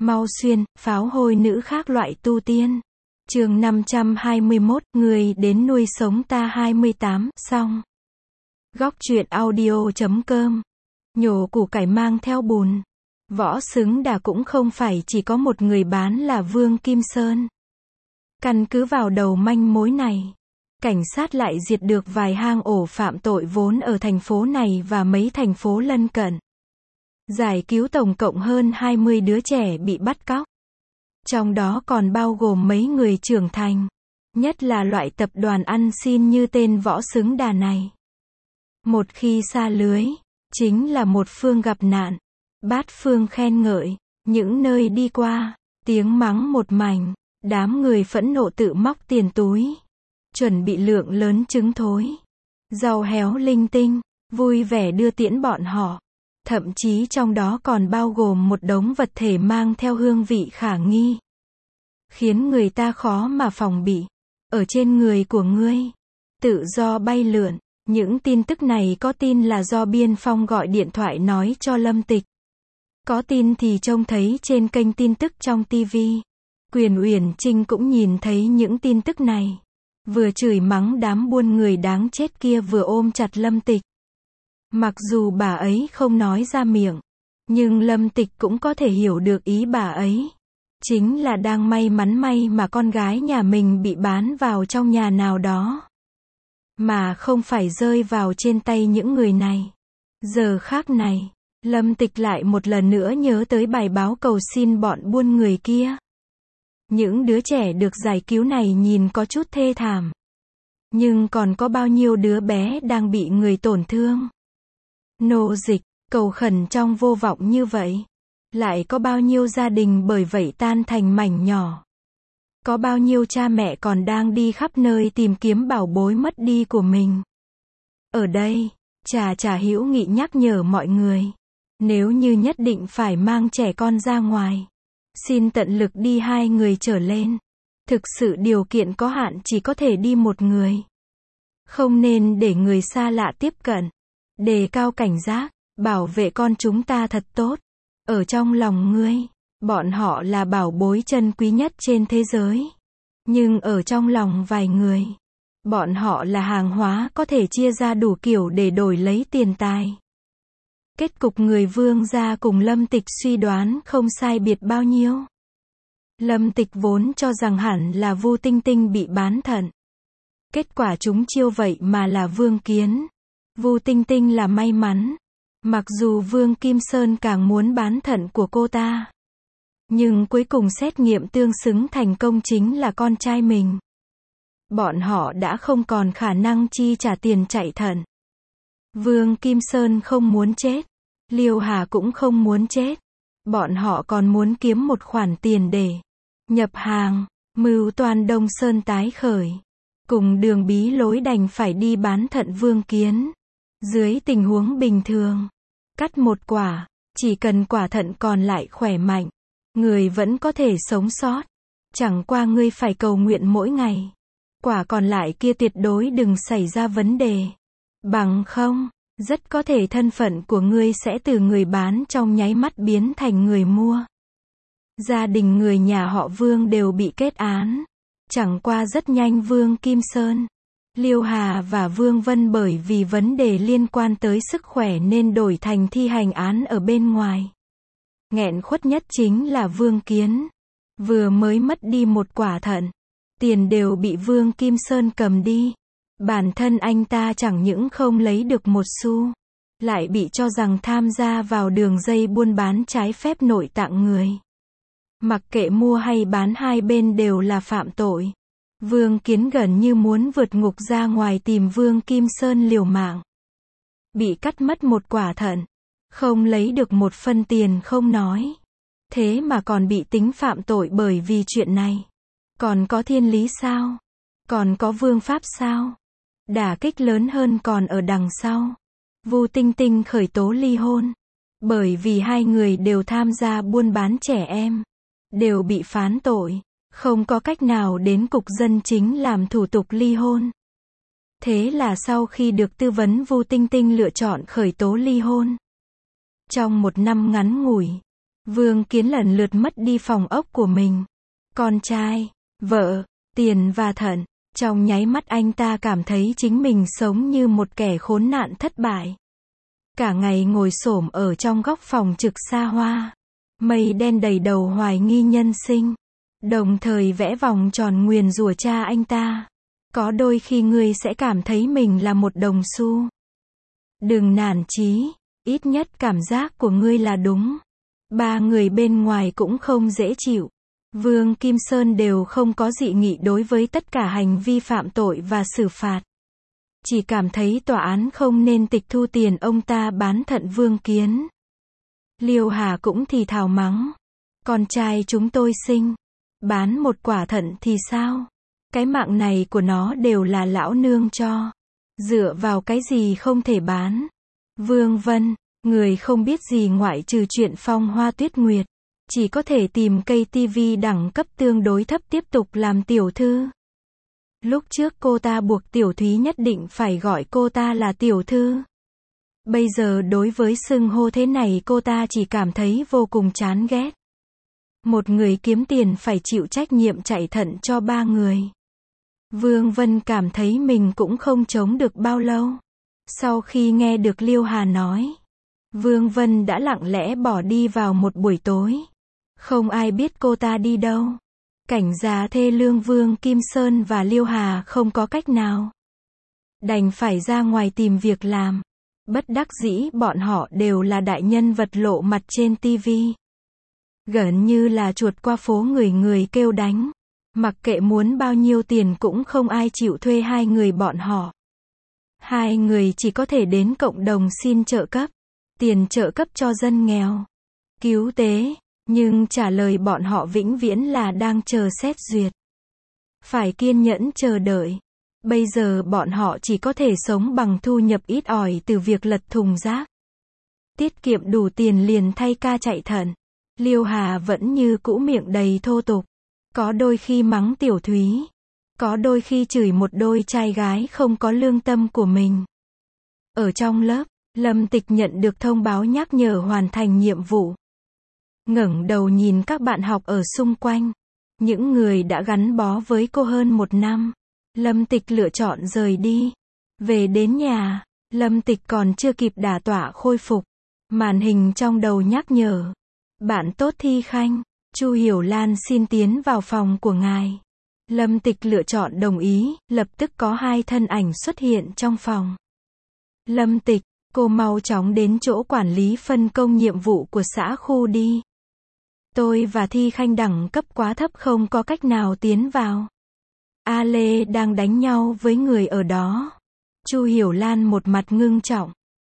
Mau xuyên, pháo hôi nữ khác loại tu tiên. Chương 521, người đến nuôi sống ta 28, xong. Góc truyện audio.com. Nhổ củ cải mang theo bùn. Võ Xứng Đà cũng không phải chỉ có một người bán là Vương Kim Sơn. Căn cứ vào đầu manh mối này, cảnh sát lại diệt được vài hang ổ phạm tội vốn ở thành phố này và mấy thành phố lân cận. Giải cứu tổng cộng hơn 20 đứa trẻ bị bắt cóc. Trong đó còn bao gồm mấy người trưởng thành. Nhất là loại tập đoàn ăn xin như tên Võ Xứng Đà này. Một khi sa lưới, chính là một phương gặp nạn. Bát phương khen ngợi, những nơi đi qua, tiếng mắng một mảnh, đám người phẫn nộ tự móc tiền túi. Chuẩn bị lượng lớn trứng thối, rau héo linh tinh, vui vẻ đưa tiễn bọn họ. Thậm chí trong đó còn bao gồm một đống vật thể mang theo hương vị khả nghi. Khiến người ta khó mà phòng bị. Ở trên người của ngươi, tự do bay lượn. Những tin tức này có tin là do Biên Phong gọi điện thoại nói cho Lâm Tịch. Có tin thì trông thấy trên kênh tin tức trong TV. Quyền Uyển Trinh cũng nhìn thấy những tin tức này. Vừa chửi mắng đám buôn người đáng chết kia vừa ôm chặt Lâm Tịch. Mặc dù bà ấy không nói ra miệng, nhưng Lâm Tịch cũng có thể hiểu được ý bà ấy. Chính là đang may mắn mà con gái nhà mình bị bán vào trong nhà nào đó. Mà không phải rơi vào trên tay những người này. Giờ khác này, Lâm Tịch lại một lần nữa nhớ tới bài báo cầu xin bọn buôn người kia. Những đứa trẻ được giải cứu này nhìn có chút thê thảm. Nhưng còn có bao nhiêu đứa bé đang bị người tổn thương. Nô dịch, cầu khẩn trong vô vọng như vậy. Lại có bao nhiêu gia đình bởi vậy tan thành mảnh nhỏ. Có bao nhiêu cha mẹ còn đang đi khắp nơi tìm kiếm bảo bối mất đi của mình. Ở đây, Trà hữu nghị nhắc nhở mọi người. Nếu như nhất định phải mang trẻ con ra ngoài, xin tận lực đi 2 người trở lên. Thực sự điều kiện có hạn chỉ có thể đi một người. Không nên để người xa lạ tiếp cận. Đề cao cảnh giác, bảo vệ con chúng ta thật tốt. Ở trong lòng ngươi, bọn họ là bảo bối chân quý nhất trên thế giới. Nhưng ở trong lòng vài người, bọn họ là hàng hóa có thể chia ra đủ kiểu để đổi lấy tiền tài. Kết cục người Vương gia cùng Lâm Tịch suy đoán không sai biệt bao nhiêu. Lâm Tịch vốn cho rằng hẳn là Vu Tinh Tinh bị bán thận. Kết quả chúng chiêu vậy mà là Vương Kiến. Vu Tinh Tinh là may mắn. Mặc dù Vương Kim Sơn càng muốn bán thận của cô ta. Nhưng cuối cùng xét nghiệm tương xứng thành công chính là con trai mình. Bọn họ đã không còn khả năng chi trả tiền chạy thận. Vương Kim Sơn không muốn chết. Liêu Hà cũng không muốn chết. Bọn họ còn muốn kiếm một khoản tiền để nhập hàng. Mưu toan Đông Sơn tái khởi. Cùng Đường Bí Lối đành phải đi bán thận Vương Kiến. Dưới tình huống bình thường, cắt một quả, chỉ cần quả thận còn lại khỏe mạnh, người vẫn có thể sống sót. Chẳng qua ngươi phải cầu nguyện mỗi ngày. Quả còn lại kia tuyệt đối đừng xảy ra vấn đề. Bằng không, rất có thể thân phận của ngươi sẽ từ người bán trong nháy mắt biến thành người mua. Gia đình người nhà họ Vương đều bị kết án. Chẳng qua rất nhanh Vương Kim Sơn, Liêu Hà và Vương Vân bởi vì vấn đề liên quan tới sức khỏe nên đổi thành thi hành án ở bên ngoài. Nghẹn khuất nhất chính là Vương Kiến. Vừa mới mất đi một quả thận. Tiền đều bị Vương Kim Sơn cầm đi. Bản thân anh ta chẳng những không lấy được một xu. Lại bị cho rằng tham gia vào đường dây buôn bán trái phép nội tạng người. Mặc kệ mua hay bán hai bên đều là phạm tội. Vương Kiến gần như muốn vượt ngục ra ngoài tìm Vương Kim Sơn liều mạng. Bị cắt mất một quả thận. Không lấy được một phân tiền không nói. Thế mà còn bị tính phạm tội bởi vì chuyện này. Còn có thiên lý sao? Còn có vương pháp sao? Đả kích lớn hơn còn ở đằng sau. Vu Tinh Tinh khởi tố ly hôn. Bởi vì 2 người đều tham gia buôn bán trẻ em. Đều bị phán tội. Không có cách nào đến cục dân chính làm thủ tục ly hôn. Thế là sau khi được tư vấn Vu Tinh Tinh lựa chọn khởi tố ly hôn. Trong 1 năm ngắn ngủi, Vương Kiến lần lượt mất đi phòng ốc của mình, con trai, vợ, tiền và thận. Trong nháy mắt anh ta cảm thấy chính mình sống như một kẻ khốn nạn thất bại. Cả ngày ngồi xổm ở trong góc phòng trực xa hoa. Mây đen đầy đầu hoài nghi nhân sinh. Đồng thời vẽ vòng tròn nguyền rủa cha anh ta. Có đôi khi ngươi sẽ cảm thấy mình là một đồng xu. Đừng nản chí, ít nhất cảm giác của ngươi là đúng. Ba người bên ngoài cũng không dễ chịu. Vương Kim Sơn đều không có dị nghị đối với tất cả hành vi phạm tội và xử phạt. Chỉ cảm thấy tòa án không nên tịch thu tiền ông ta bán thận Vương Kiến. Liêu Hà cũng thì thào mắng. Con trai chúng tôi sinh. Bán một quả thận thì sao? Cái mạng này của nó đều là lão nương cho. Dựa vào cái gì không thể bán? Vương Vân, người không biết gì ngoại trừ chuyện Phong Hoa Tuyết Nguyệt. Chỉ có thể tìm cây tivi đẳng cấp tương đối thấp tiếp tục làm tiểu thư. Lúc trước cô ta buộc Tiểu Thúy nhất định phải gọi cô ta là tiểu thư. Bây giờ đối với xưng hô thế này cô ta chỉ cảm thấy vô cùng chán ghét. Một người kiếm tiền phải chịu trách nhiệm chạy thận cho ba người. Vương Vân cảm thấy mình cũng không chống được bao lâu. Sau khi nghe được Liêu Hà nói, Vương Vân đã lặng lẽ bỏ đi vào một buổi tối. Không ai biết cô ta đi đâu. Cảnh già thê lương Vương Kim Sơn và Liêu Hà không có cách nào. Đành phải ra ngoài tìm việc làm. Bất đắc dĩ bọn họ đều là đại nhân vật lộ mặt trên tivi. Gần như là chuột qua phố người người kêu đánh. Mặc kệ muốn bao nhiêu tiền cũng không ai chịu thuê hai người bọn họ. Hai người chỉ có thể đến cộng đồng xin trợ cấp. Tiền trợ cấp cho dân nghèo. Cứu tế. Nhưng trả lời bọn họ vĩnh viễn là đang chờ xét duyệt. Phải kiên nhẫn chờ đợi. Bây giờ bọn họ chỉ có thể sống bằng thu nhập ít ỏi từ việc lật thùng rác. Tiết kiệm đủ tiền liền thay ca chạy thận. Liêu Hà vẫn như cũ miệng đầy thô tục. Có đôi khi mắng Tiểu Thúy. Có đôi khi chửi một đôi trai gái không có lương tâm của mình. Ở trong lớp, Lâm Tịch nhận được thông báo nhắc nhở hoàn thành nhiệm vụ. Ngẩng đầu nhìn các bạn học ở xung quanh. Những người đã gắn bó với cô hơn 1 năm. Lâm Tịch lựa chọn rời đi. Về đến nhà, Lâm Tịch còn chưa kịp đả tọa khôi phục. Màn hình trong đầu nhắc nhở. Bạn tốt Thi Khanh, Chu Hiểu Lan xin tiến vào phòng của ngài. Lâm Tịch lựa chọn đồng ý, lập tức có 2 thân ảnh xuất hiện trong phòng. Lâm Tịch, cô mau chóng đến chỗ quản lý phân công nhiệm vụ của xã khu đi. Tôi và Thi Khanh đẳng cấp quá thấp không có cách nào tiến vào. A Lê đang đánh nhau với người ở đó. Chu Hiểu Lan một mặt ngưng trọng.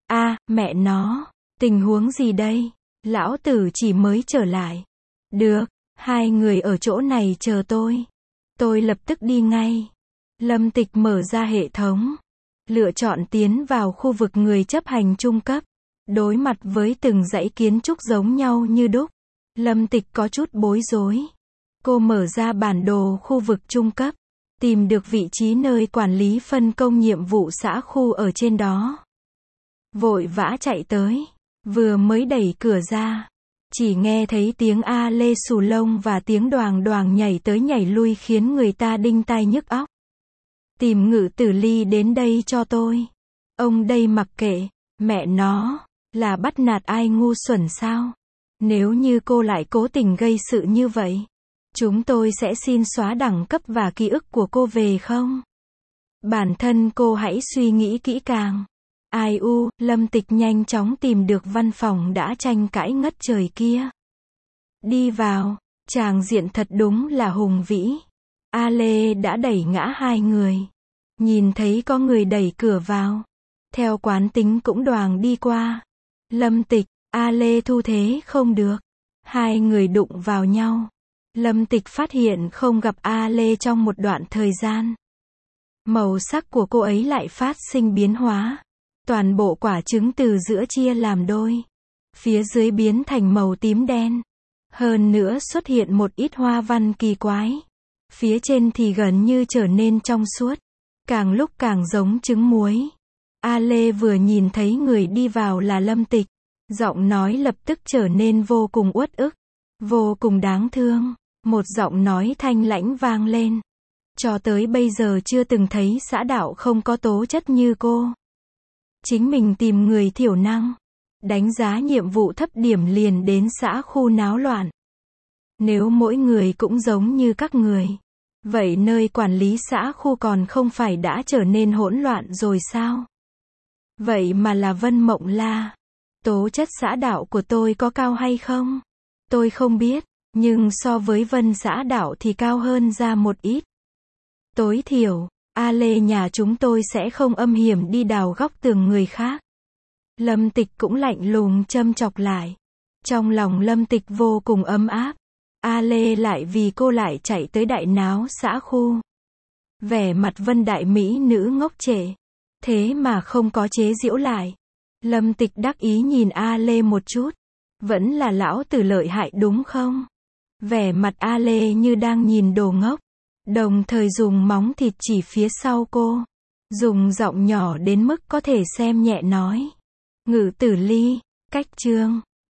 Mẹ nó, tình huống gì đây? Lão tử chỉ mới trở lại. Được, 2 người ở chỗ này chờ tôi. Tôi lập tức đi ngay. Lâm Tịch mở ra hệ thống. Lựa chọn tiến vào khu vực người chấp hành trung cấp. Đối mặt với từng dãy kiến trúc giống nhau như đúc. Lâm Tịch có chút bối rối. Cô mở ra bản đồ khu vực trung cấp. Tìm được vị trí nơi quản lý phân công nhiệm vụ xã khu ở trên đó. Vội vã chạy tới. Vừa mới đẩy cửa ra. Chỉ nghe thấy tiếng A Lê xù lông và tiếng đoàng đoàng nhảy tới nhảy lui khiến người ta đinh tai nhức óc. Tìm Ngự Tử Ly đến đây cho tôi. Ông đây mặc kệ. Mẹ nó, là bắt nạt ai ngu xuẩn sao? Nếu như cô lại cố tình gây sự như vậy, chúng tôi sẽ xin xóa đẳng cấp và ký ức của cô về không? Bản thân cô hãy suy nghĩ kỹ càng. Lâm Tịch nhanh chóng tìm được văn phòng đã tranh cãi ngất trời kia. Đi vào, tràng diện thật đúng là hùng vĩ. A Lê đã đẩy ngã 2 người. Nhìn thấy có người đẩy cửa vào. Theo quán tính cũng đoàng đi qua. Lâm Tịch, A Lê thu thế không được. 2 người đụng vào nhau. Lâm Tịch phát hiện không gặp A Lê trong một đoạn thời gian. Màu sắc của cô ấy lại phát sinh biến hóa. Toàn bộ quả trứng từ giữa chia làm đôi. Phía dưới biến thành màu tím đen. Hơn nữa xuất hiện một ít hoa văn kỳ quái. Phía trên thì gần như trở nên trong suốt. Càng lúc càng giống trứng muối. A Lê vừa nhìn thấy người đi vào là Lâm Tịch. Giọng nói lập tức trở nên vô cùng uất ức, vô cùng đáng thương. Một giọng nói thanh lãnh vang lên. Cho tới bây giờ chưa từng thấy xã đạo không có tố chất như cô. Chính mình tìm người thiểu năng. Đánh giá nhiệm vụ thấp điểm liền đến xã khu náo loạn. Nếu mỗi người cũng giống như các người, vậy nơi quản lý xã khu còn không phải đã trở nên hỗn loạn rồi sao? Vậy mà là Vân Mộng La. Tố chất xã đạo của tôi có cao hay không? Tôi không biết, nhưng so với Vân xã đạo thì cao hơn ra một ít. Tối thiểu, A Lê nhà chúng tôi sẽ không âm hiểm đi đào góc tường người khác. Lâm Tịch cũng lạnh lùng châm chọc lại. Trong lòng Lâm Tịch vô cùng ấm áp. A Lê lại vì cô lại chạy tới đại náo xã khu. Vẻ mặt Vân đại mỹ nữ ngốc trệ. Thế mà không có chế giễu lại. Lâm Tịch đắc ý nhìn A Lê một chút. Vẫn là lão tử lợi hại đúng không? Vẻ mặt A Lê như đang nhìn đồ ngốc. Đồng thời dùng móng thịt chỉ phía sau cô. Dùng giọng nhỏ đến mức có thể xem nhẹ nói. Ngự Tử Ly, cách chương